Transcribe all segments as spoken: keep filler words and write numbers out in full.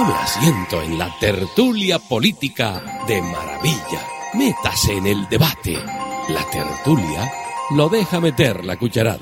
Tome asiento en la tertulia política de Maravilla. Métase en el debate. La tertulia lo deja meter la cucharada.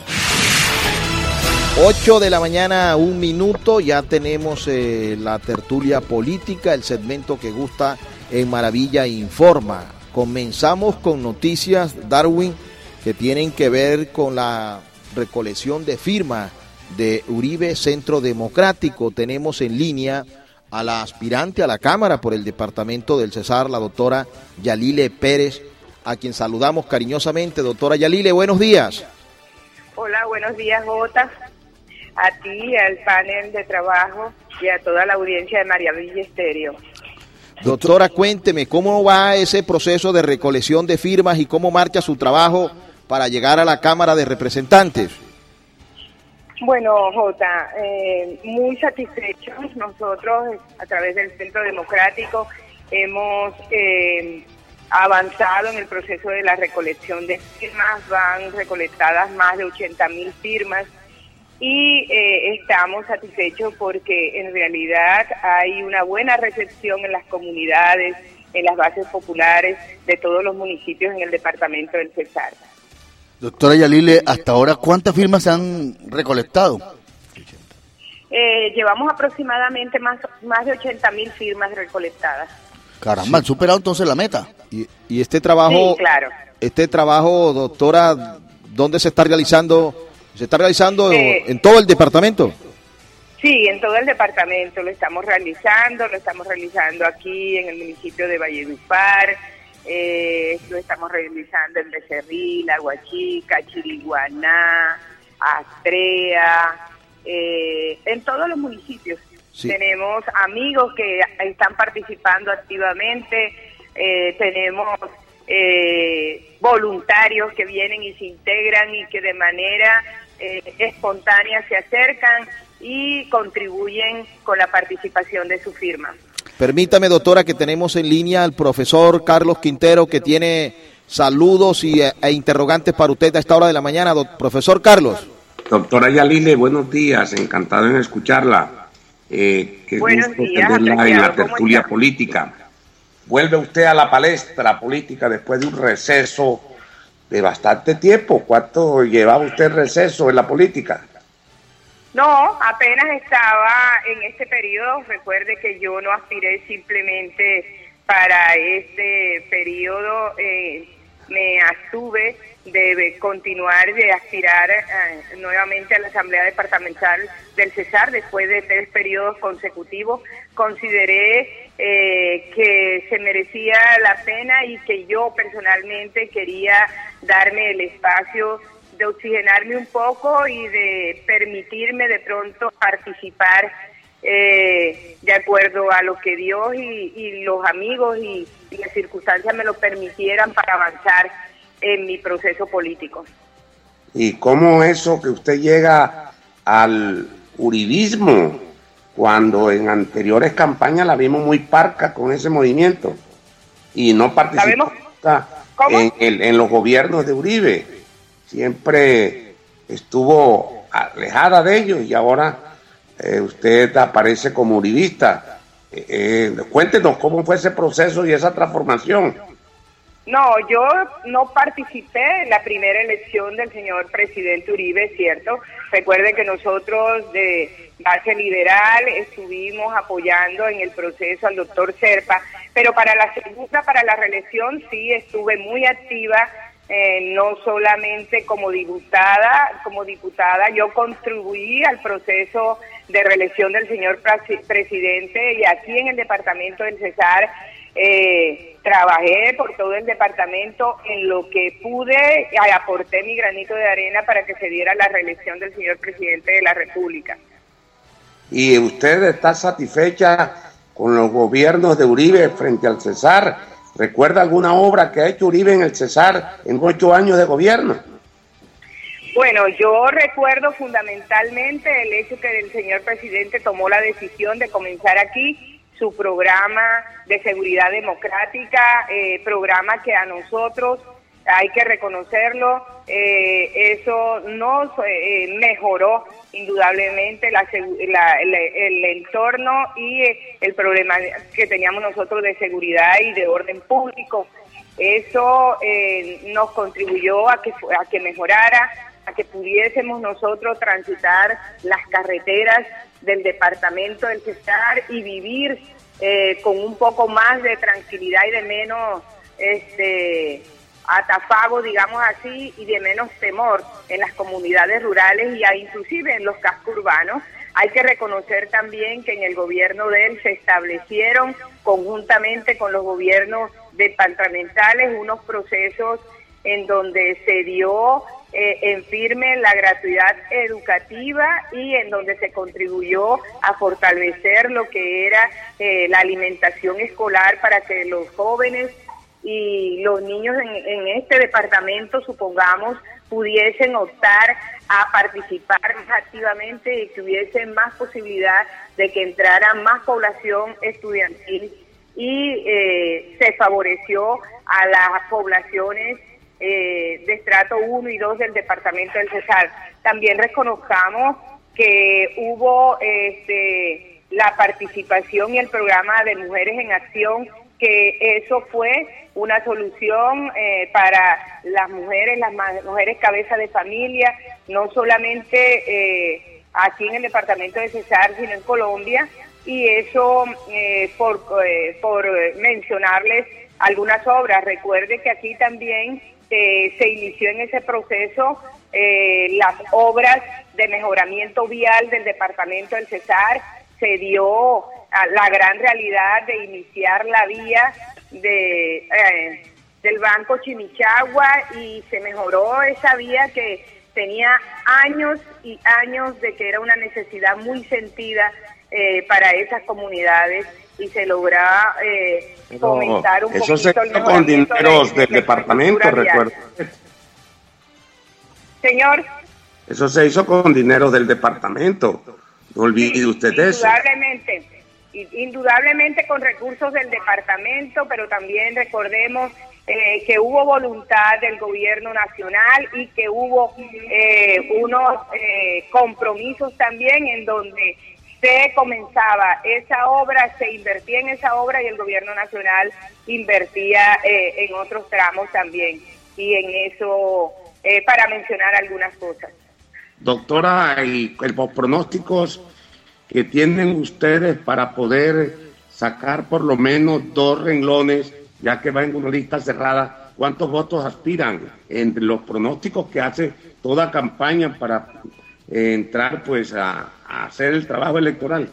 ocho de la mañana, un minuto, ya tenemos eh, la tertulia política, el segmento que gusta en Maravilla Informa. Comenzamos con noticias, Darwin, que tienen que ver con la recolección de firmas de Uribe Centro Democrático. Tenemos en línea a la aspirante a la Cámara por el departamento del Cesar, la doctora Yalile Pérez, a quien saludamos cariñosamente. Doctora Yalile, buenos días. Hola, buenos días, Jota. A ti, al panel de trabajo y a toda la audiencia de Maravilla Estéreo. Doctora, cuénteme, ¿cómo va ese proceso de recolección de firmas y cómo marcha su trabajo para llegar a la Cámara de Representantes? Bueno, Jota, eh, muy satisfechos. Nosotros, a través del Centro Democrático, hemos eh, avanzado en el proceso de la recolección de firmas. Van recolectadas más de ochenta mil firmas y eh, estamos satisfechos porque en realidad hay una buena recepción en las comunidades, en las bases populares de todos los municipios en el departamento del Cesar. Doctora Yalile, hasta ahora, ¿cuántas firmas se han recolectado? Eh, llevamos aproximadamente más, más de ochenta mil firmas recolectadas. Caramba, ¿han superado entonces la meta? Y, y este trabajo, sí, claro. Este trabajo, doctora, ¿dónde se está realizando? ¿Se está realizando eh, en todo el departamento? Sí, en todo el departamento lo estamos realizando, lo estamos realizando aquí en el municipio de Valledupar. Eh, lo estamos realizando en Becerril, Aguachica, Chiriguaná, Astrea, eh, en todos los municipios. Sí. Tenemos amigos que están participando activamente, eh, tenemos eh, voluntarios que vienen y se integran y que de manera eh, espontánea se acercan y contribuyen con la participación de su firma. Permítame, doctora, que tenemos en línea al profesor Carlos Quintero, que tiene saludos y, e, e interrogantes para usted a esta hora de la mañana. Do, profesor Carlos. Doctora Yalile, buenos días, encantado en escucharla. Eh, qué buenos gusto días, tenerla en la tertulia política. Vuelve usted a la palestra política después de un receso de bastante tiempo. ¿Cuánto llevaba usted receso en la política? No, apenas estaba en este periodo. Recuerde que yo no aspiré simplemente para este periodo, eh, me abstuve de continuar, de aspirar eh, nuevamente a la Asamblea Departamental del Cesar después de tres periodos consecutivos. Consideré eh, que se merecía la pena y que yo personalmente quería darme el espacio de oxigenarme un poco y de permitirme de pronto participar eh, de acuerdo a lo que Dios y, y los amigos y, y las circunstancias me lo permitieran para avanzar en mi proceso político. ¿Y cómo eso que usted llega al uribismo cuando en anteriores campañas la vimos muy parca con ese movimiento y no participó en, en, en los gobiernos de Uribe? Siempre estuvo alejada de ellos y ahora eh, usted aparece como uribista. Eh, eh, cuéntenos cómo fue ese proceso y esa transformación. No, yo no participé en la primera elección del señor presidente Uribe, ¿cierto? Recuerde que nosotros de base liberal estuvimos apoyando en el proceso al doctor Serpa, pero para la segunda, para la reelección, sí estuve muy activa. Eh, no solamente como diputada, como diputada yo contribuí al proceso de reelección del señor presidente y aquí en el departamento del Cesar eh, trabajé por todo el departamento en lo que pude, aporté mi granito de arena para que se diera la reelección del señor presidente de la República. ¿Y usted está satisfecha con los gobiernos de Uribe frente al Cesar? ¿Recuerda alguna obra que ha hecho Uribe en el Cesar en ocho años de gobierno? Bueno, yo recuerdo fundamentalmente el hecho que el señor presidente tomó la decisión de comenzar aquí su programa de seguridad democrática, eh, programa que a nosotros hay que reconocerlo, eh, eso nos eh, mejoró indudablemente la, la, el, el entorno y el problema que teníamos nosotros de seguridad y de orden público. Eso eh, nos contribuyó a que, a que mejorara, a que pudiésemos nosotros transitar las carreteras del departamento del Cesar y vivir eh, con un poco más de tranquilidad y de menos este atafago, digamos así, y de menos temor en las comunidades rurales y a, inclusive en los cascos urbanos. Hay que reconocer también que en el gobierno de él se establecieron conjuntamente con los gobiernos departamentales unos procesos en donde se dio eh, en firme la gratuidad educativa y en donde se contribuyó a fortalecer lo que era eh, la alimentación escolar para que los jóvenes y los niños en, en este departamento, supongamos, pudiesen optar a participar más activamente y que hubiese más posibilidad de que entrara más población estudiantil y eh, se favoreció a las poblaciones eh, de estrato uno y dos del departamento del Cesar. También reconozcamos que hubo este, la participación y el programa de Mujeres en Acción, que eso fue una solución eh, para las mujeres, las mujeres cabeza de familia, no solamente eh, aquí en el departamento de Cesar, sino en Colombia, y eso eh, por, eh, por mencionarles algunas obras. Recuerde que aquí también eh, se inició en ese proceso eh, las obras de mejoramiento vial del departamento del Cesar. Se dio a la gran realidad de iniciar la vía de eh, del Banco Chimichagua y se mejoró esa vía que tenía años y años de que era una necesidad muy sentida eh, para esas comunidades y se logra eh, fomentar un eso poquito se el hizo con dineros de, del de departamento, recuerdo. Señor. Eso se hizo con dinero del departamento. No olvide usted sí, eso. Indudablemente, indudablemente con recursos del departamento, pero también recordemos eh, que hubo voluntad del gobierno nacional y que hubo eh, unos eh, compromisos también en donde se comenzaba esa obra, se invertía en esa obra y el gobierno nacional invertía eh, en otros tramos también. Y en eso, eh, para mencionar algunas cosas. Doctora, y los pronósticos que tienen ustedes para poder sacar por lo menos dos renglones, ya que va en una lista cerrada, ¿cuántos votos aspiran entre los pronósticos que hace toda campaña para eh, entrar pues a, a hacer el trabajo electoral?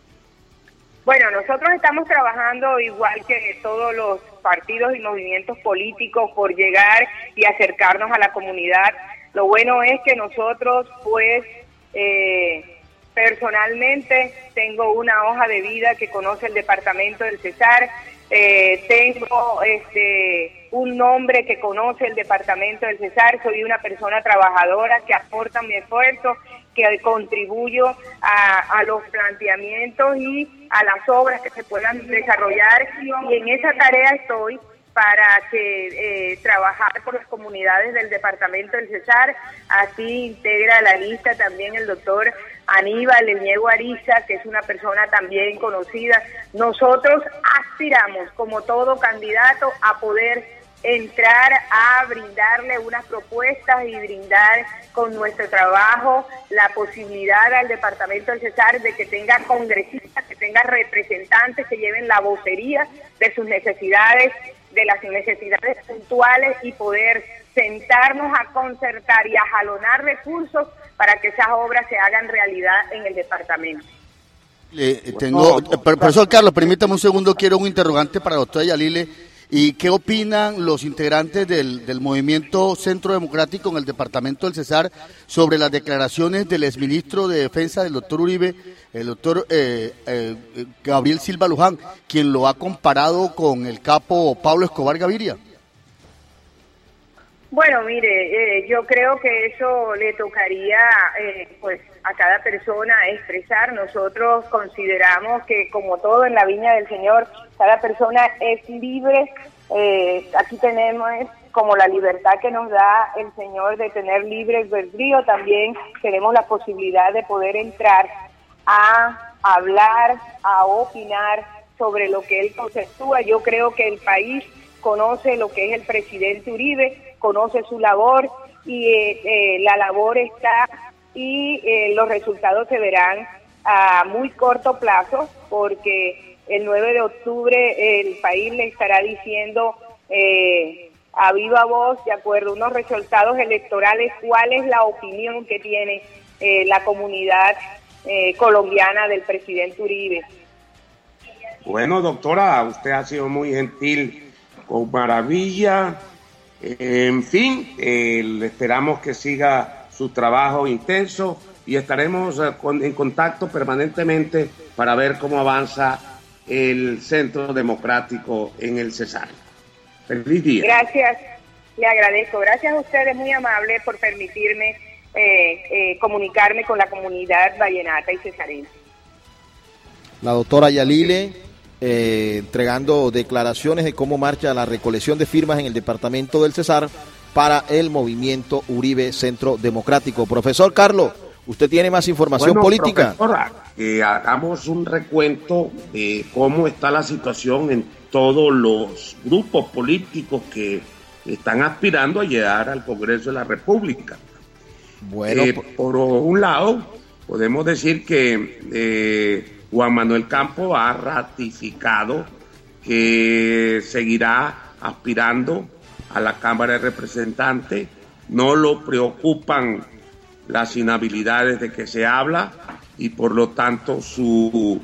Bueno, nosotros estamos trabajando igual que todos los partidos y movimientos políticos por llegar y acercarnos a la comunidad. Lo bueno es que nosotros, pues, eh, personalmente tengo una hoja de vida que conoce el departamento del Cesar, eh, tengo este un nombre que conoce el departamento del Cesar, soy una persona trabajadora que aporta mi esfuerzo, que contribuyo a, a los planteamientos y a las obras que se puedan desarrollar, y en esa tarea estoy para que eh, trabajar por las comunidades del departamento del Cesar. Así integra la lista también el doctor Aníbal Leñego Ariza, que es una persona también conocida. Nosotros aspiramos, como todo candidato, a poder entrar a brindarle unas propuestas y brindar con nuestro trabajo la posibilidad al departamento del Cesar de que tenga congresistas, que tenga representantes que lleven la vocería de sus necesidades, de las necesidades puntuales, y poder sentarnos a concertar y a jalonar recursos para que esas obras se hagan realidad en el departamento. Eh, tengo, eh, profesor Carlos, permítame un segundo, quiero un interrogante para la doctora Yalile. ¿Y qué opinan los integrantes del, del movimiento Centro Democrático en el departamento del Cesar sobre las declaraciones del exministro de Defensa del doctor Uribe, el doctor eh, eh, Gabriel Silva Luján, quien lo ha comparado con el capo Pablo Escobar Gaviria? Bueno, mire, eh, yo creo que eso le tocaría eh, pues a cada persona expresar. Nosotros consideramos que, como todo en la viña del Señor, cada persona es libre. Eh, aquí tenemos como la libertad que nos da el Señor de tener libre albedrío, también tenemos la posibilidad de poder entrar a hablar, a opinar sobre lo que él conceptúa. Yo creo que el país conoce lo que es el presidente Uribe, conoce su labor y eh, eh, la labor está y eh, los resultados se verán a muy corto plazo, porque el nueve de octubre el país le estará diciendo eh, a viva voz, de acuerdo a unos resultados electorales, cuál es la opinión que tiene eh, la comunidad eh, colombiana del presidente Uribe. Bueno, doctora, usted ha sido muy gentil con Maravilla. Eh, en fin, eh, esperamos que siga su trabajo intenso y estaremos eh, con, en contacto permanentemente para ver cómo avanza el Centro Democrático en el Cesar. Feliz día. Gracias, le agradezco. Gracias a ustedes, muy amables, por permitirme eh, eh, comunicarme con la comunidad vallenata y cesarina. La doctora Yalile eh, entregando declaraciones de cómo marcha la recolección de firmas en el departamento del Cesar para el movimiento Uribe Centro Democrático. Profesor Carlos, ¿usted tiene más información bueno, política? Profesora, que hagamos un recuento de cómo está la situación en todos los grupos políticos que están aspirando a llegar al Congreso de la República. Bueno, eh, por un lado, podemos decir que eh, Juan Manuel Campos ha ratificado que seguirá aspirando a la Cámara de Representantes. No lo preocupan las inhabilidades de que se habla y por lo tanto su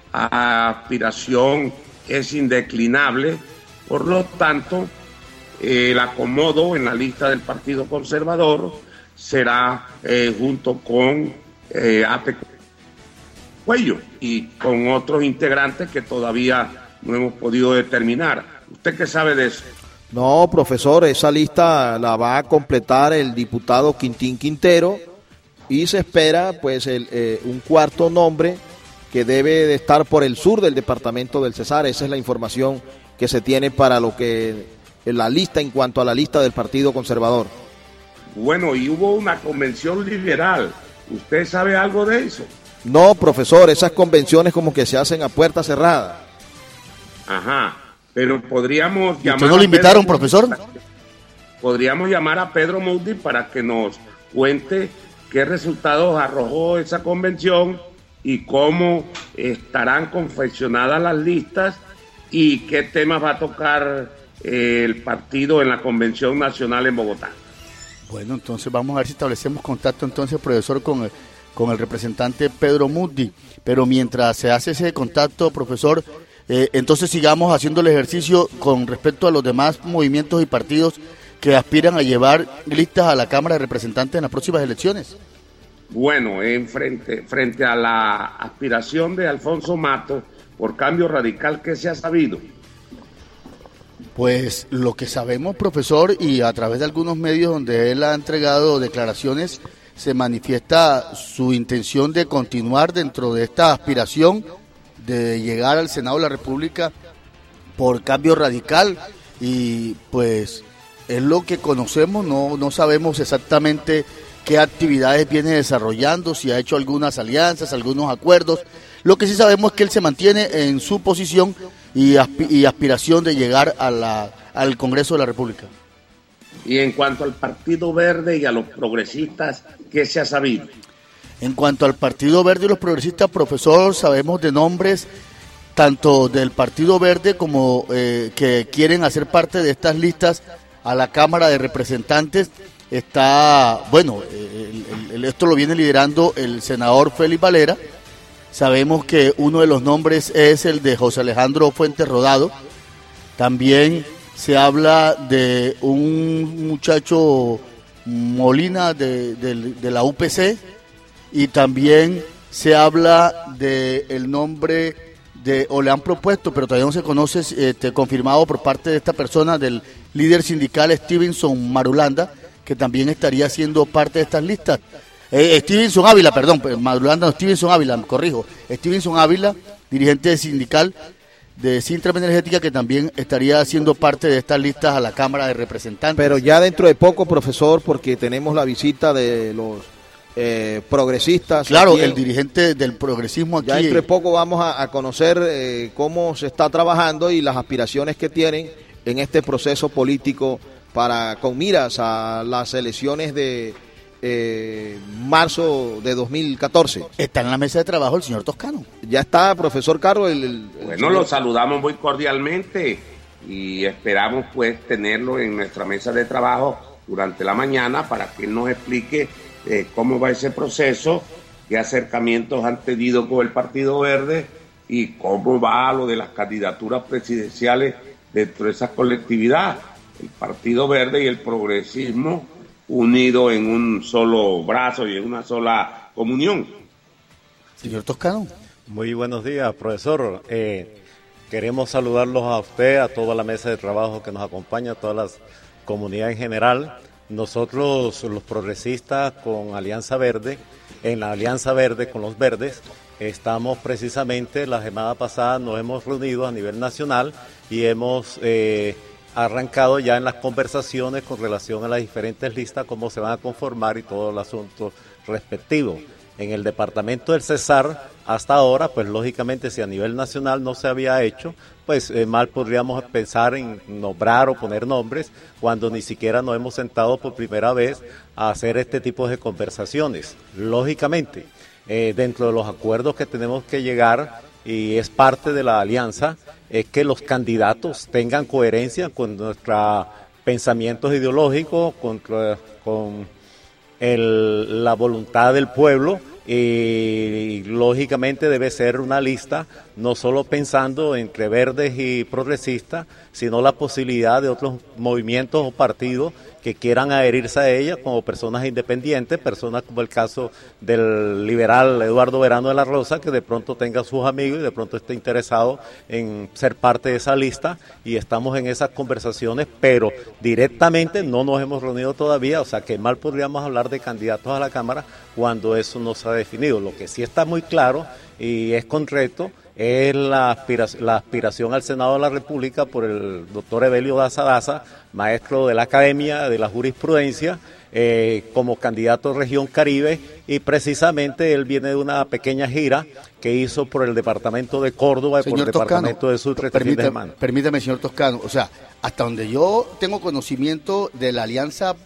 aspiración es indeclinable. Por lo tanto, eh, el acomodo en la lista del Partido Conservador será eh, junto con eh, Ape Cuello y con otros integrantes que todavía no hemos podido determinar. ¿Usted qué sabe de eso? No, profesor, esa lista la va a completar el diputado Quintín Quintero y se espera pues el, eh, un cuarto nombre que debe de estar por el sur del departamento del Cesar. Esa es la información que se tiene para lo que la lista en cuanto a la lista del Partido Conservador. Bueno, y hubo una convención liberal. ¿Usted sabe algo de eso? No, profesor, esas convenciones como que se hacen a puerta cerrada. Ajá, pero podríamos llamar... ¿Usted no lo invitaron, profesor? Podríamos llamar a Pedro Mundi para que nos cuente qué resultados arrojó esa convención y cómo estarán confeccionadas las listas y qué temas va a tocar eh, el partido en la Convención Nacional en Bogotá. Bueno, entonces vamos a ver si establecemos contacto entonces, profesor, con el, con el representante Pedro Mundi. Pero mientras se hace ese contacto, profesor, eh, entonces sigamos haciendo el ejercicio con respecto a los demás movimientos y partidos que aspiran a llevar listas a la Cámara de Representantes en las próximas elecciones. Bueno, en frente, frente a la aspiración de Alfonso Matos por Cambio Radical, ¿qué se ha sabido? Pues lo que sabemos, profesor, y a través de algunos medios donde él ha entregado declaraciones, se manifiesta su intención de continuar dentro de esta aspiración de llegar al Senado de la República por Cambio Radical, y pues es lo que conocemos. No, no sabemos exactamente qué actividades viene desarrollando, si ha hecho algunas alianzas, algunos acuerdos. Lo que sí sabemos es que él se mantiene en su posición y, asp- y aspiración de llegar a la, al Congreso de la República. Y en cuanto al Partido Verde y a los progresistas, ¿qué se ha sabido? En cuanto al Partido Verde y los progresistas, profesor, sabemos de nombres tanto del Partido Verde como eh, que quieren hacer parte de estas listas a la Cámara de Representantes. Está, bueno, el, el, el, esto lo viene liderando el senador Félix Valera. Sabemos que uno de los nombres es el de José Alejandro Fuentes Rodado. También se habla de un muchacho Molina de, de, de la U P C, y también se habla de el nombre de, o le han propuesto, pero todavía no se conoce, este, confirmado por parte de esta persona, del líder sindical Stevenson Marulanda, que también estaría siendo parte de estas listas. Eh, Stevenson Ávila, perdón, Marulanda no, Stevenson Ávila, me corrijo. Stevenson Ávila, dirigente sindical, de Sintra Energética, que también estaría haciendo parte de estas listas a la Cámara de Representantes. Pero ya dentro de poco, profesor, porque tenemos la visita de los eh, progresistas. Claro, en, el dirigente del progresismo aquí. Ya dentro de poco vamos a, a conocer eh, cómo se está trabajando y las aspiraciones que tienen en este proceso político para con miras a las elecciones de eh, marzo de dos mil catorce. Está en la mesa de trabajo el señor Toscano. Ya está, profesor Carlos. El, el, el bueno, lo saludamos muy cordialmente y esperamos pues tenerlo en nuestra mesa de trabajo durante la mañana para que él nos explique eh, cómo va ese proceso, qué acercamientos han tenido con el Partido Verde y cómo va lo de las candidaturas presidenciales dentro de esa colectividad. El Partido Verde y el progresismo unidos en un solo brazo y en una sola comunión. Señor Toscano. Muy buenos días, profesor. Eh, queremos saludarlos a usted, a toda la mesa de trabajo que nos acompaña, a toda la comunidad en general. Nosotros, los progresistas, con Alianza Verde, en la Alianza Verde con los verdes, estamos precisamente, la semana pasada nos hemos reunido a nivel nacional y hemos eh, arrancado ya en las conversaciones con relación a las diferentes listas, cómo se van a conformar y todo el asunto respectivo. En el departamento del Cesar, hasta ahora, pues lógicamente si a nivel nacional no se había hecho, pues eh, mal podríamos pensar en nombrar o poner nombres cuando ni siquiera nos hemos sentado por primera vez a hacer este tipo de conversaciones. Lógicamente, eh, dentro de los acuerdos que tenemos que llegar, y es parte de la alianza, es que los candidatos tengan coherencia con nuestros pensamientos ideológicos, con, con el, la voluntad del pueblo, y lógicamente debe ser una lista no solo pensando entre verdes y progresistas, sino la posibilidad de otros movimientos o partidos que quieran adherirse a ella como personas independientes, personas como el caso del liberal Eduardo Verano de la Rosa, que de pronto tenga sus amigos y de pronto esté interesado en ser parte de esa lista, y estamos en esas conversaciones, pero directamente no nos hemos reunido todavía, o sea que mal podríamos hablar de candidatos a la Cámara cuando eso no se ha definido. Lo que sí está muy claro y es concreto es la aspiración, la aspiración al Senado de la República por el doctor Evelio Daza Daza, maestro de la Academia de la Jurisprudencia, eh, como candidato a Región Caribe, y precisamente él viene de una pequeña gira que hizo por el departamento de Córdoba y por el Toscano, departamento de Sucre este fin de semana. Permítame, señor Toscano, o sea, hasta donde yo tengo conocimiento de la alianza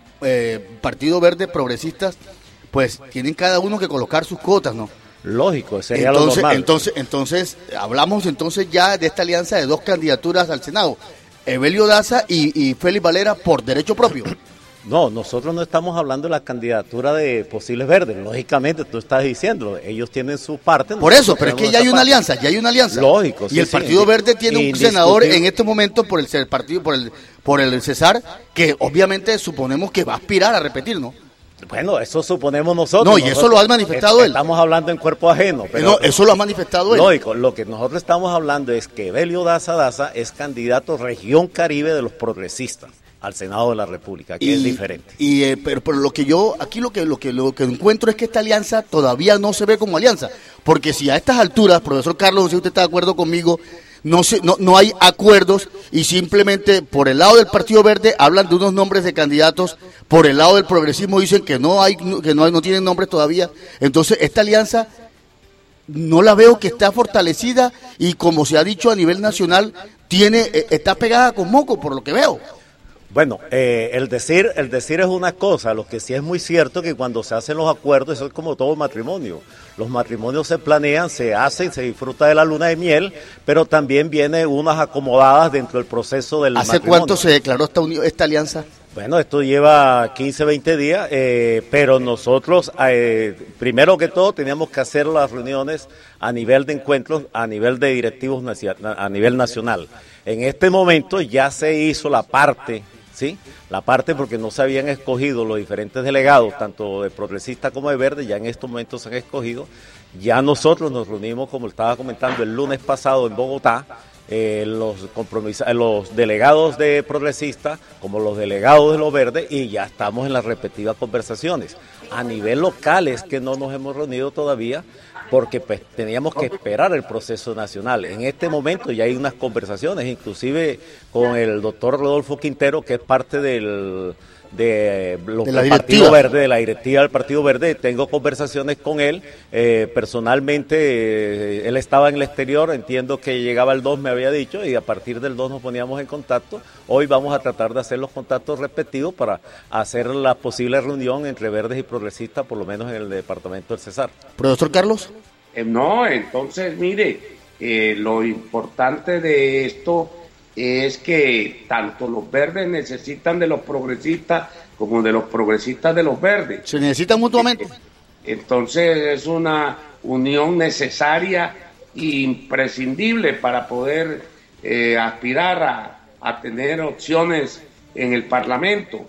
eh, Partido Verde Progresistas, pues tienen cada uno que colocar sus cuotas, ¿no? Lógico, sería entonces, lo normal. Entonces, entonces, hablamos entonces ya de esta alianza de dos candidaturas al Senado, Evelio Daza y, y Félix Valera por derecho propio. No, nosotros no estamos hablando de la candidatura de posibles verdes, lógicamente tú estás diciendo, ellos tienen su parte. Por eso, pero es que ya hay una parte. alianza, ya hay una alianza. Lógico, y sí, el sí, Partido sí, Verde tiene un senador en este momento por el partido, por el, por el Cesar, que obviamente suponemos que va a aspirar a repetir, ¿no? Bueno, eso suponemos nosotros. No, y eso nosotros lo ha manifestado él. Estamos hablando en cuerpo ajeno. Pero, no, eso lo ha manifestado él. Lógico, lo que nosotros estamos hablando es que Evelio Daza Daza es candidato Región Caribe de los progresistas al Senado de la República, que y, es diferente. Y eh, pero, pero lo que yo, aquí lo que, lo que lo que encuentro es que esta alianza todavía no se ve como alianza. Porque si a estas alturas, profesor Carlos, no sé si usted está de acuerdo conmigo, No, se, no, no hay acuerdos y simplemente por el lado del Partido Verde hablan de unos nombres de candidatos, por el lado del progresismo dicen que no hay, que no, hay, no tienen nombres todavía. Entonces esta alianza no la veo que está fortalecida y, como se ha dicho a nivel nacional, tiene está pegada con moco por lo que veo. Bueno, eh, el decir el decir es una cosa, lo que sí es muy cierto que cuando se hacen los acuerdos, eso es como todo matrimonio. Los matrimonios se planean, se hacen, se disfruta de la luna de miel, pero también viene unas acomodadas dentro del proceso del ¿Hace matrimonio. cuánto se declaró esta, uni- esta alianza? Bueno, esto lleva quince, veinte días, eh, pero nosotros, eh, primero que todo, teníamos que hacer las reuniones a nivel de encuentros, a nivel de directivos, a nivel nacional. En este momento ya se hizo la parte... ¿sí? La parte porque no se habían escogido los diferentes delegados, tanto de progresista como de verde, ya en estos momentos se han escogido. Ya nosotros nos reunimos, como estaba comentando, el lunes pasado en Bogotá, eh, los, compromis- los delegados de progresista como los delegados de los verdes, y ya estamos en las respectivas conversaciones. A nivel local es que no nos hemos reunido todavía, porque pues teníamos que esperar el proceso nacional. En este momento ya hay unas conversaciones, inclusive con el doctor Rodolfo Quintero, que es parte del... de los de la del Partido Verde, de la directiva del Partido Verde. Tengo conversaciones con él, eh, personalmente, eh, él estaba en el exterior, entiendo que llegaba el dos, me había dicho, y a partir del dos nos poníamos en contacto. Hoy vamos a tratar de hacer los contactos respectivos para hacer la posible reunión entre verdes y progresistas, por lo menos en el departamento del Cesar. Profesor Carlos. Eh, no, entonces, mire, eh, lo importante de esto es que tanto los verdes necesitan de los progresistas como de los progresistas de los verdes. ¿Se necesitan mutuamente? Entonces es una unión necesaria e imprescindible para poder eh, aspirar a, a tener opciones en el Parlamento.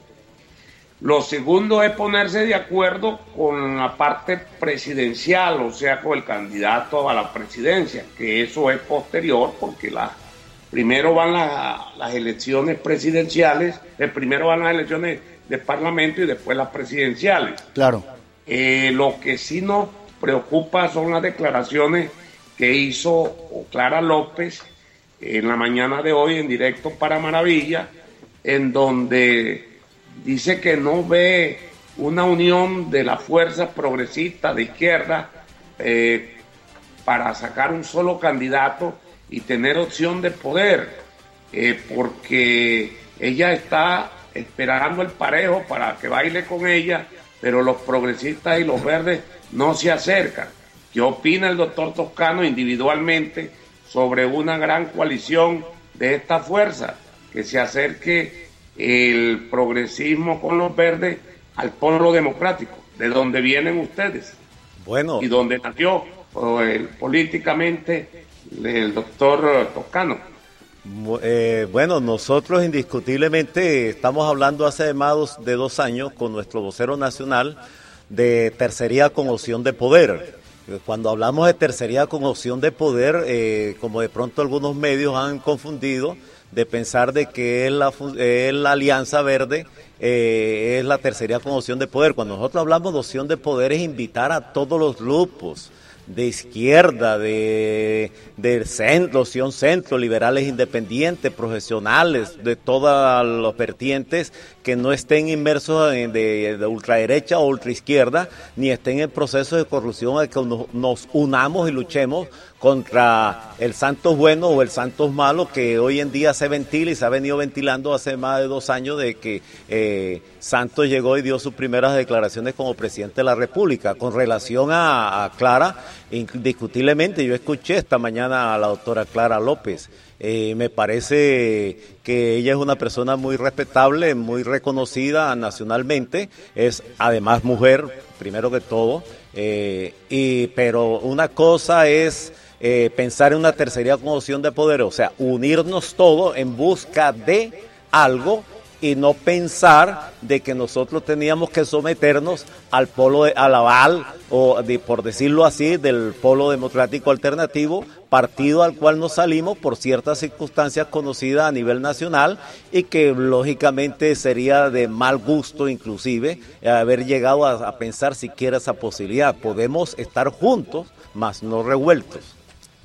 Lo segundo es ponerse de acuerdo con la parte presidencial, o sea, con el candidato a la presidencia, que eso es posterior porque la Primero van la, las elecciones presidenciales, eh, primero van las elecciones de parlamento y después las presidenciales. Claro. Eh, lo que sí nos preocupa son las declaraciones que hizo Clara López en la mañana de hoy en directo para Maravilla, en donde dice que no ve una unión de las fuerzas progresistas de izquierda eh, para sacar un solo candidato y tener opción de poder, eh, porque ella está esperando el parejo para que baile con ella, pero los progresistas y los verdes no se acercan. ¿Qué opina el doctor Toscano individualmente sobre una gran coalición de esta fuerza? Que se acerque el progresismo con los verdes al polo democrático, de donde vienen ustedes. Bueno. Y donde nació eh, políticamente el doctor Toscano. Eh, bueno, nosotros indiscutiblemente estamos hablando hace más de dos años con nuestro vocero nacional de tercería con opción de poder. Cuando hablamos de tercería con opción de poder, eh, como de pronto algunos medios han confundido de pensar de que es la, es la Alianza Verde, eh, es la tercería con opción de poder. Cuando nosotros hablamos de opción de poder es invitar a todos los grupos de izquierda, de, de centro, opción centro, liberales independientes, profesionales, de todas las vertientes que no estén inmersos en de, de ultraderecha o ultraizquierda, ni estén en procesos de corrupción, a que nos, nos unamos y luchemos contra el Santos bueno o el Santos malo, que hoy en día se ventila y se ha venido ventilando hace más de dos años de que eh, Santos llegó y dio sus primeras declaraciones como presidente de la República. Con relación a, a Clara, indiscutiblemente yo escuché esta mañana a la doctora Clara López. Eh, me parece que ella es una persona muy respetable, muy reconocida nacionalmente, es además mujer, primero que todo, eh, y, pero una cosa es eh, pensar en una tercería con opción de poder, o sea, unirnos todos en busca de algo y no pensar de que nosotros teníamos que someternos al polo, de, al aval, o de, por decirlo así, del polo democrático alternativo, partido al cual nos salimos por ciertas circunstancias conocidas a nivel nacional y que lógicamente sería de mal gusto inclusive haber llegado a, a pensar siquiera esa posibilidad. Podemos estar juntos, mas no revueltos.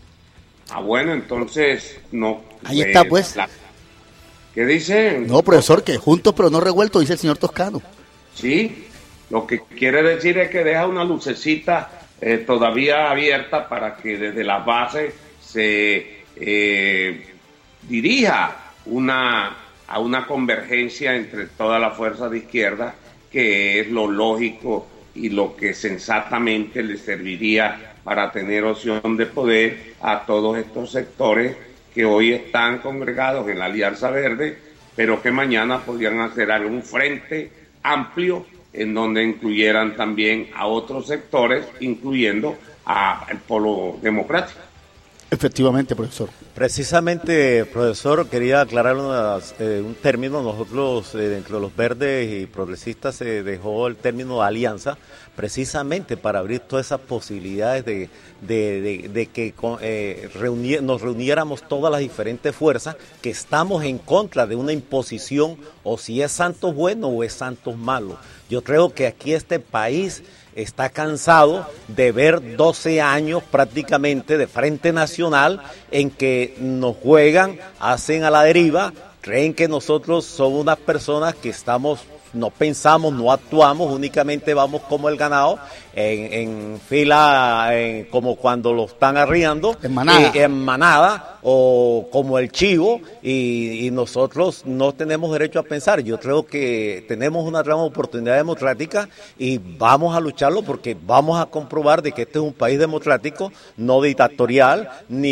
Ah, bueno, entonces no. Ahí está, pues. La... ¿Qué dice? No, profesor, que juntos pero no revueltos, dice el señor Toscano. Sí, lo que quiere decir es que deja una lucecita eh, todavía abierta para que desde la base se eh, dirija una, a una convergencia entre todas las fuerzas de izquierda, que es lo lógico y lo que sensatamente le serviría para tener opción de poder a todos estos sectores que hoy están congregados en la Alianza Verde, pero que mañana podrían hacer algún frente amplio en donde incluyeran también a otros sectores, incluyendo al polo democrático. Efectivamente, profesor. Precisamente, profesor, quería aclarar unas, eh, un término. Nosotros, eh, dentro de los verdes y progresistas, se dejó el término alianza, precisamente para abrir todas esas posibilidades de, de, de, de que eh, reuni- nos reuniéramos todas las diferentes fuerzas que estamos en contra de una imposición, o si es Santos bueno o es Santos malo. Yo creo que aquí este país está cansado de ver doce años prácticamente de Frente Nacional en que nos juegan, hacen a la deriva, creen que nosotros somos unas personas que estamos, no pensamos, no actuamos, únicamente vamos como el ganado, en, en fila, en, como cuando lo están arriando, en manada, eh, en manada o como el chivo, y, y nosotros no tenemos derecho a pensar. Yo creo que tenemos una gran oportunidad democrática y vamos a lucharlo porque vamos a comprobar de que este es un país democrático, no dictatorial,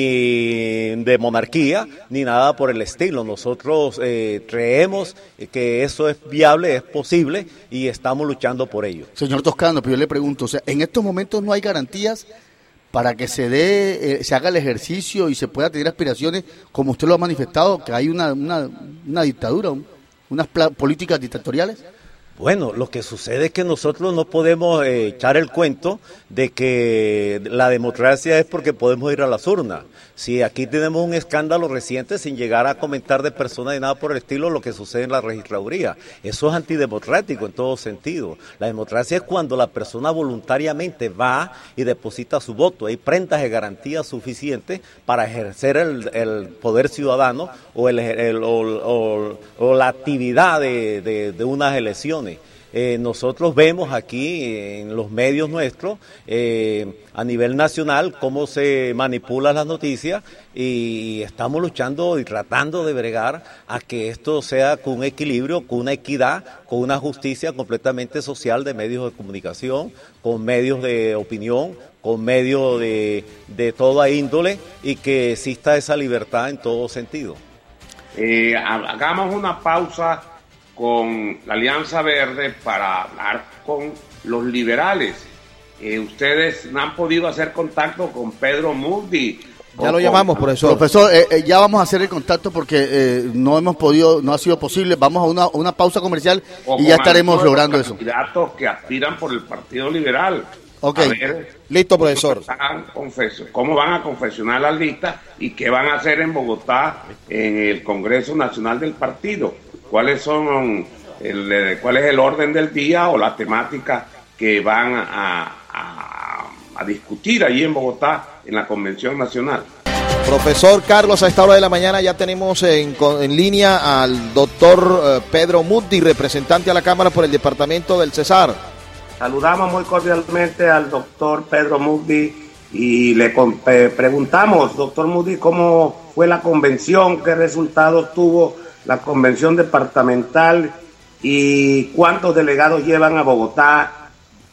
ni de monarquía, ni nada por el estilo. Nosotros eh, creemos que eso es viable, es posible y estamos luchando por ello. Señor Toscano, pero yo le pregunto, o sea, en estos momentos no hay garantías para que se dé, eh, se haga el ejercicio y se pueda tener aspiraciones, como usted lo ha manifestado, que hay una, una, una dictadura, un, unas políticas dictatoriales. Bueno, lo que sucede es que nosotros no podemos eh, echar el cuento de que la democracia es porque podemos ir a las urnas. Si aquí tenemos un escándalo reciente, sin llegar a comentar de personas ni nada por el estilo, lo que sucede en la registraduría, eso es antidemocrático en todo sentido. La democracia es cuando la persona voluntariamente va y deposita su voto. Hay prendas de garantía suficientes para ejercer el, el poder ciudadano o, el, el, o, o, o la actividad de, de, de unas elecciones. Eh, nosotros vemos aquí en los medios nuestros, eh, a nivel nacional, cómo se manipulan las noticias y estamos luchando y tratando de bregar a que esto sea con un equilibrio, con una equidad, con una justicia completamente social de medios de comunicación, con medios de opinión, con medios de, de toda índole y que exista esa libertad en todo sentido. Eh, hagamos una pausa con la Alianza Verde para hablar con los liberales. Eh, ustedes no han podido hacer contacto con Pedro Muddi. Ya lo llamamos, profesor. Profesor, eh, eh, ya vamos a hacer el contacto porque eh, no hemos podido, no ha sido posible. Vamos a una, una pausa comercial o y ya estaremos logrando eso. Candidatos que aspiran por el Partido Liberal. Ok, a ver, listo, profesor. ¿Cómo van a confeccionar las listas y qué van a hacer en Bogotá en el Congreso Nacional del Partido? ¿Cuáles son el, cuál es el orden del día o la temática que van a, a, a discutir allí en Bogotá en la Convención Nacional? Profesor Carlos, a esta hora de la mañana ya tenemos en, en línea al doctor eh, Pedro Muddi, representante a la Cámara por el departamento del Cesar. Saludamos muy cordialmente al doctor Pedro Muddi y le eh, preguntamos, doctor Muddi, ¿cómo fue la convención? ¿Qué resultados tuvo la convención departamental y cuántos delegados llevan a Bogotá?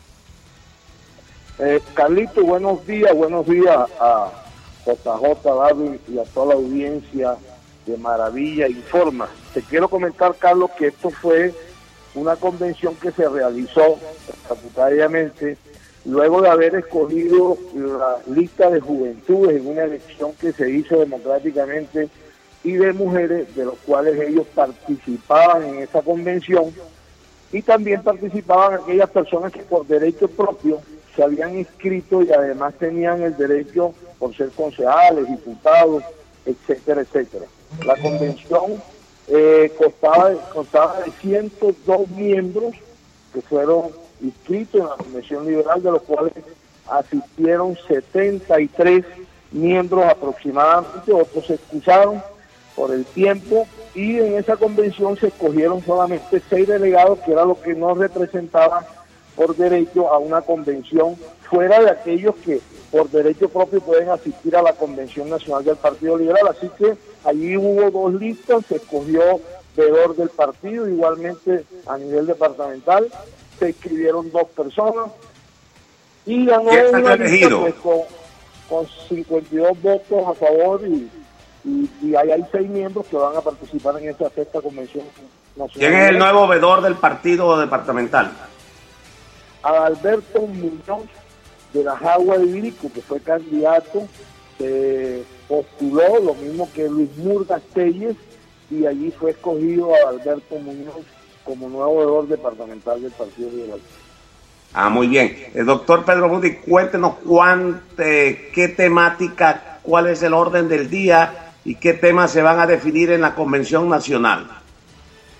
Eh, Carlito, buenos días, buenos días a J J, David y a toda la audiencia de Maravilla Informa. Te quiero comentar, Carlos, que esto fue una convención que se realizó estatutariamente luego de haber escogido la lista de juventudes en una elección que se hizo democráticamente y de mujeres, de los cuales ellos participaban en esa convención, y también participaban aquellas personas que por derecho propio se habían inscrito y además tenían el derecho por ser concejales, diputados, etcétera, etcétera. La convención eh, constaba, constaba de ciento dos miembros que fueron inscritos en la Convención Liberal, de los cuales asistieron setenta y tres miembros aproximadamente, otros se excusaron por el tiempo, y en esa convención se escogieron solamente seis delegados, que era lo que nos representaban por derecho a una convención, fuera de aquellos que por derecho propio pueden asistir a la Convención Nacional del Partido Liberal. Así que allí hubo dos listas, se escogió veedor del partido, igualmente a nivel departamental, se inscribieron dos personas, y ganó una lista pues, con, con cincuenta y dos votos a favor, y Y, y ahí hay seis miembros que van a participar en esta sexta convención nacional. ¿Quién es el nuevo veedor del partido departamental? Adalberto Muñoz, de la Jagua de Ibirico, que fue candidato, se postuló, lo mismo que Luis Murgas Telles, y allí fue escogido Adalberto Muñoz como nuevo veedor departamental del Partido Liberal. Ah, muy bien. El doctor Pedro Muddi, cuéntenos cuánto, qué temática, cuál es el orden del día y qué temas se van a definir en la Convención Nacional.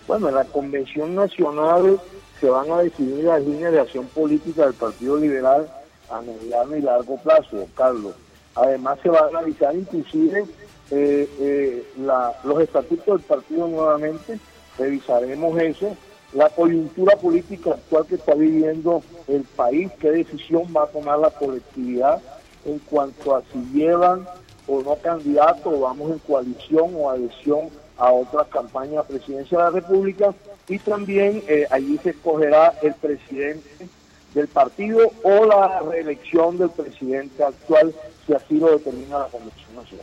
Bueno, en la Convención Nacional se van a definir las líneas de acción política del Partido Liberal a mediano y largo plazo, Carlos. Además se va a analizar inclusive eh, eh, la, los estatutos del partido nuevamente, revisaremos eso, la coyuntura política actual que está viviendo el país, qué decisión va a tomar la colectividad en cuanto a si llevan o no candidato, o vamos en coalición o adhesión a otras campañas a presidencia de la República, y también eh, allí se escogerá el presidente del partido o la reelección del presidente actual, si así lo determina la Convención Nacional.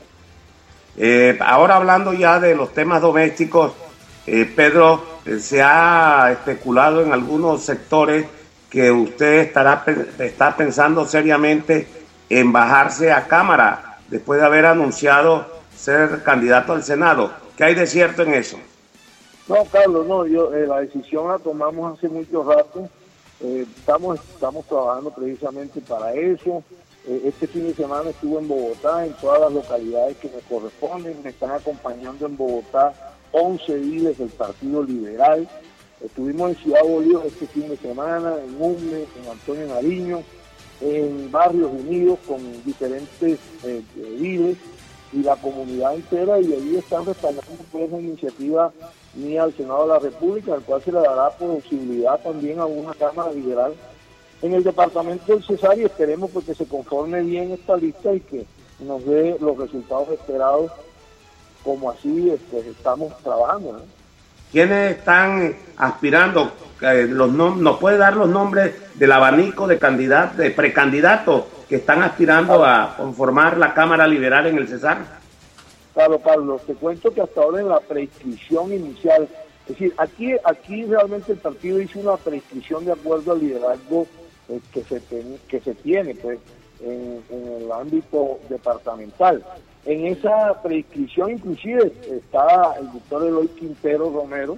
Eh, ahora hablando ya de los temas domésticos, eh, Pedro, eh, se ha especulado en algunos sectores que usted estará está pensando seriamente en bajarse a Cámara después de haber anunciado ser candidato al Senado. ¿Qué hay de cierto en eso? No, Carlos, no, yo eh, la decisión la tomamos hace mucho rato. Eh, estamos estamos trabajando precisamente para eso. Eh, este fin de semana estuve en Bogotá, en todas las localidades que me corresponden. Me están acompañando en Bogotá once líderes del Partido Liberal. Estuvimos en Ciudad Bolívar este fin de semana, en Umne, en Antonio Nariño, en Barrios Unidos con diferentes eh, líderes y la comunidad entera, y allí están respaldando pues una iniciativa mía al Senado de la República, al cual se le dará posibilidad también a una Cámara Liberal en el departamento del Cesar, y esperemos pues que se conforme bien esta lista y que nos dé los resultados esperados, como así este, estamos trabajando, ¿no? ¿Quiénes están aspirando? Eh, los nom- ¿Nos puede dar los nombres del abanico de candidatos, de precandidatos que están aspirando a conformar la Cámara Liberal en el Cesar? Claro, Carlos, te cuento que hasta ahora en la prescripción inicial, es decir, aquí aquí realmente el partido hizo una prescripción de acuerdo al liderazgo eh, que se ten, que se tiene pues en, en el ámbito departamental. En esa prescripción inclusive está el doctor Eloy Quintero Romero,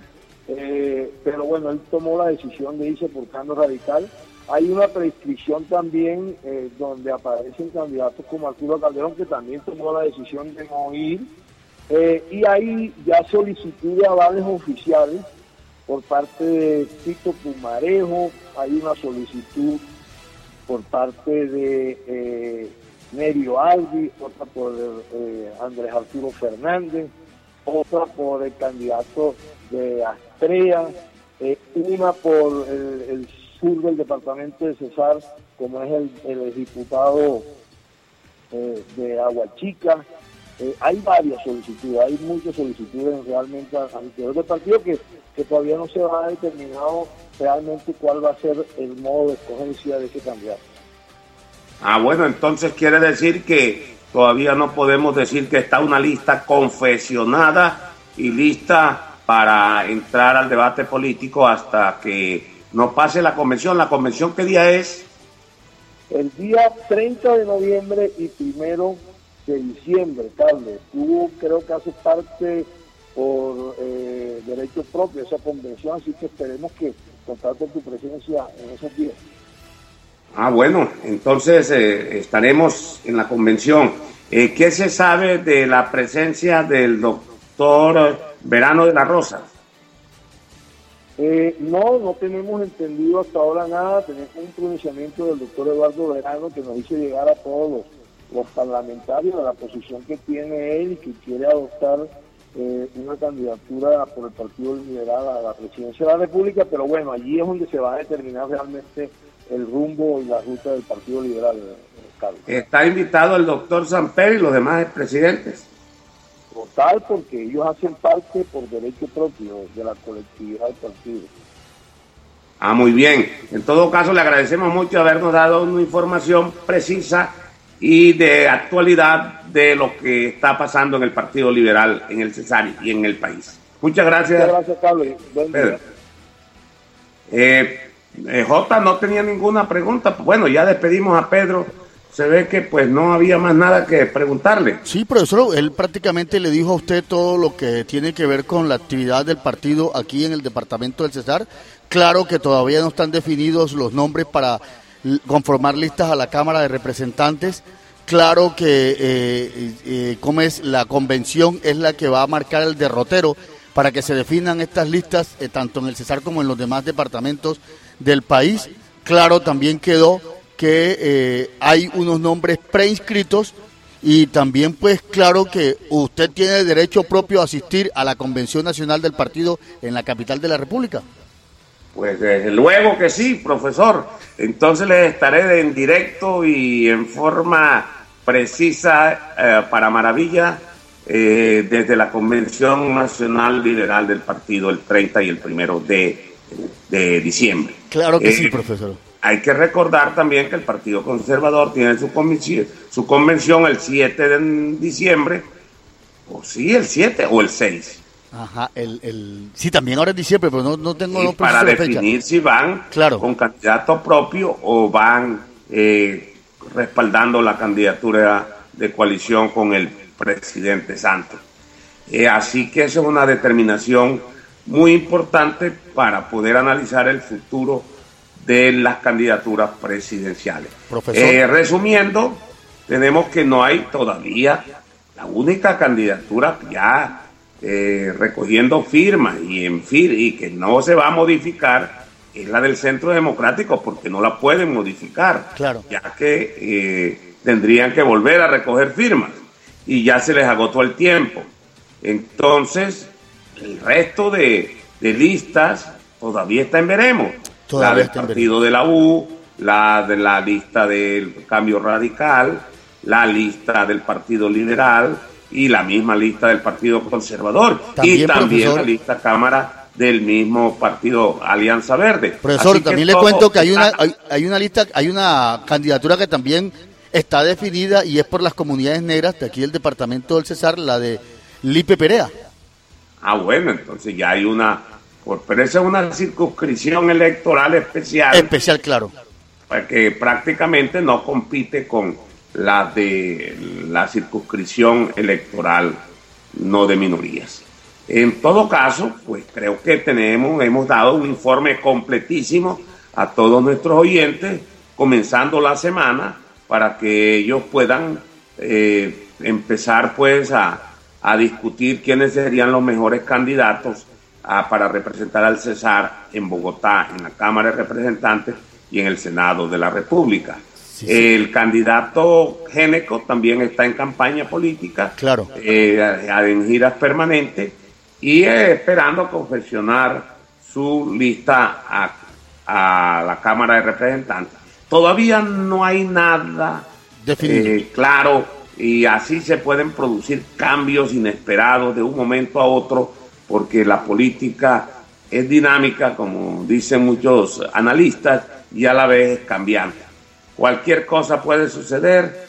eh, pero bueno, él tomó la decisión de irse por Cambio Radical. Hay una prescripción también eh, donde aparecen candidatos como Arturo Calderón, que también tomó la decisión de no ir. Eh, y hay ya solicitud de avales oficiales por parte de Tito Pumarejo, hay una solicitud por parte de eh, Nerio Albi, otra por eh, Andrés Arturo Fernández, otra por el candidato de Astrea, eh, una por el, el sur del departamento de Cesar, como es el, el diputado eh, de Aguachica. Eh, hay varias solicitudes, hay muchas solicitudes realmente al interior del partido que, que todavía no se ha determinado realmente cuál va a ser el modo de escogencia de ese candidato. Ah, bueno, entonces quiere decir que todavía no podemos decir que está una lista confeccionada y lista para entrar al debate político hasta que no pase la convención. ¿La convención qué día es? El día treinta de noviembre y primero de diciembre, Carlos. Tú creo que hace parte por eh, derecho propio esa convención, así que esperemos que contar con tu presencia en esos días. Ah, bueno, entonces eh, estaremos en la convención. Eh, ¿Qué se sabe de la presencia del doctor Verano de la Rosa? Eh, no, no tenemos entendido hasta ahora nada. Tenemos un pronunciamiento del doctor Eduardo Verano que nos hizo llegar a todos los, los parlamentarios a la posición que tiene él y que quiere adoptar eh, una candidatura por el Partido Liberal a la presidencia de la República, pero bueno, allí es donde se va a determinar realmente el rumbo y la ruta del Partido Liberal, Carlos. Está invitado el doctor Samper y los demás presidentes. Total, porque ellos hacen parte por derecho propio de la colectividad del partido. Ah, muy bien. En todo caso, le agradecemos mucho habernos dado una información precisa y de actualidad de lo que está pasando en el Partido Liberal, en el Cesar y en el país. Muchas gracias. Muchas gracias, Carlos. Buen día. Eh, eh, Jota no tenía ninguna pregunta. Bueno, ya despedimos a Pedro. Se ve que pues no había más nada que preguntarle. Sí, profesor, él prácticamente le dijo a usted todo lo que tiene que ver con la actividad del partido aquí en el departamento del Cesar. Claro que todavía no están definidos los nombres para conformar listas a la Cámara de Representantes. Claro que eh, eh, como es la convención es la que va a marcar el derrotero, para que se definan estas listas, eh, tanto en el Cesar como en los demás departamentos del país. Claro, también quedó que eh, hay unos nombres preinscritos y también pues claro que usted tiene derecho propio a asistir a la Convención Nacional del Partido en la capital de la República. Pues desde luego que sí, profesor. Entonces les estaré en directo y en forma precisa eh, para Maravilla eh, desde la Convención Nacional Liberal del Partido el treinta y el primero de, de diciembre. Claro que eh, sí, profesor. Hay que recordar también que el Partido Conservador tiene su convención, su convención el siete de diciembre, o sí, el siete o el seis. Ajá, el, el sí, también ahora es diciembre, pero no, no tengo y para definir fecha. Si van claro. con candidato propio o van eh, respaldando la candidatura de coalición con el presidente Santos. Eh, así que eso es una determinación muy importante para poder analizar el futuro de las candidaturas presidenciales. Profesor. Eh, resumiendo, tenemos que no hay todavía la única candidatura ya Eh, recogiendo firmas y en fir y que no se va a modificar es la del Centro Democrático, porque no la pueden modificar, claro. ya que eh, tendrían que volver a recoger firmas y ya se les agotó el tiempo. Entonces el resto de, de listas todavía está en veremos. Todavía la del partido de la U, la de la lista del Cambio Radical, la lista del Partido Liberal y la misma lista del Partido Conservador, también, y también profesor, la lista Cámara del mismo partido Alianza Verde. Profesor, también le cuento que hay una hay, hay una lista, hay una candidatura que también está definida y es por las comunidades negras de aquí del departamento del Cesar, la de Lipe Perea. Ah, bueno, entonces ya hay una, pero esa es una circunscripción electoral especial. Especial, claro. Que prácticamente no compite con la de la circunscripción electoral no de minorías. En todo caso, pues creo que tenemos, hemos dado un informe completísimo a todos nuestros oyentes, comenzando la semana, para que ellos puedan eh, empezar pues a, a discutir quiénes serían los mejores candidatos a, para representar al Cesar en Bogotá, en la Cámara de Representantes y en el Senado de la República. Sí, sí. El candidato Géneco también está en campaña política, claro. eh, en giras permanentes y eh, esperando confeccionar su lista a, a la Cámara de Representantes. Todavía no hay nada eh, claro y así se pueden producir cambios inesperados de un momento a otro, porque la política es dinámica, como dicen muchos analistas, y a la vez es cambiante. Cualquier cosa puede suceder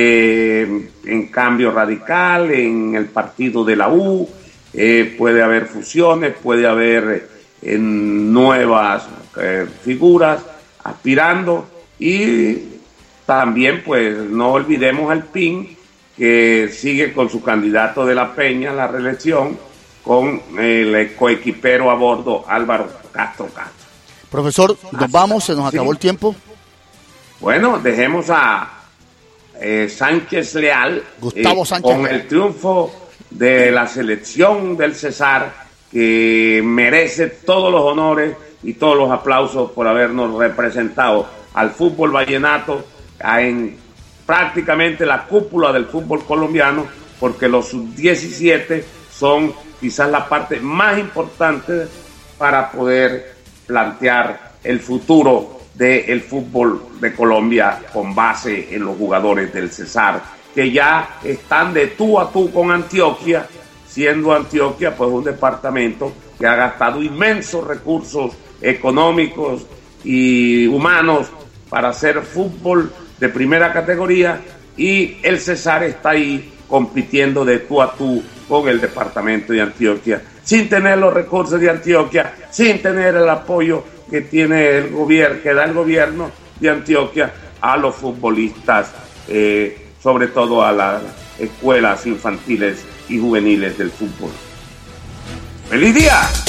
eh, en Cambio Radical, en el partido de la U, eh, puede haber fusiones, puede haber eh, nuevas eh, figuras aspirando y también pues no olvidemos al P I N, que sigue con su candidato de la Peña a la reelección con el coequipero a bordo Álvaro Castro Castro. Profesor, nos vamos, se nos acabó sí. el tiempo. Bueno, dejemos a eh, Sánchez Leal Gustavo eh, Sánchez con Leal. el triunfo de la selección del Cesar, que merece todos los honores y todos los aplausos por habernos representado al fútbol vallenato en prácticamente la cúpula del fútbol colombiano, porque los sub diecisiete son quizás la parte más importante para poder plantear el futuro del fútbol de Colombia con base en los jugadores del Cesar, que ya están de tú a tú con Antioquia, siendo Antioquia pues un departamento que ha gastado inmensos recursos económicos y humanos para hacer fútbol de primera categoría, y el Cesar está ahí compitiendo de tú a tú con el departamento de Antioquia, sin tener los recursos de Antioquia, sin tener el apoyo que tiene el gobierno, que da el gobierno de Antioquia a los futbolistas, eh, sobre todo a las escuelas infantiles y juveniles del fútbol. ¡Feliz día!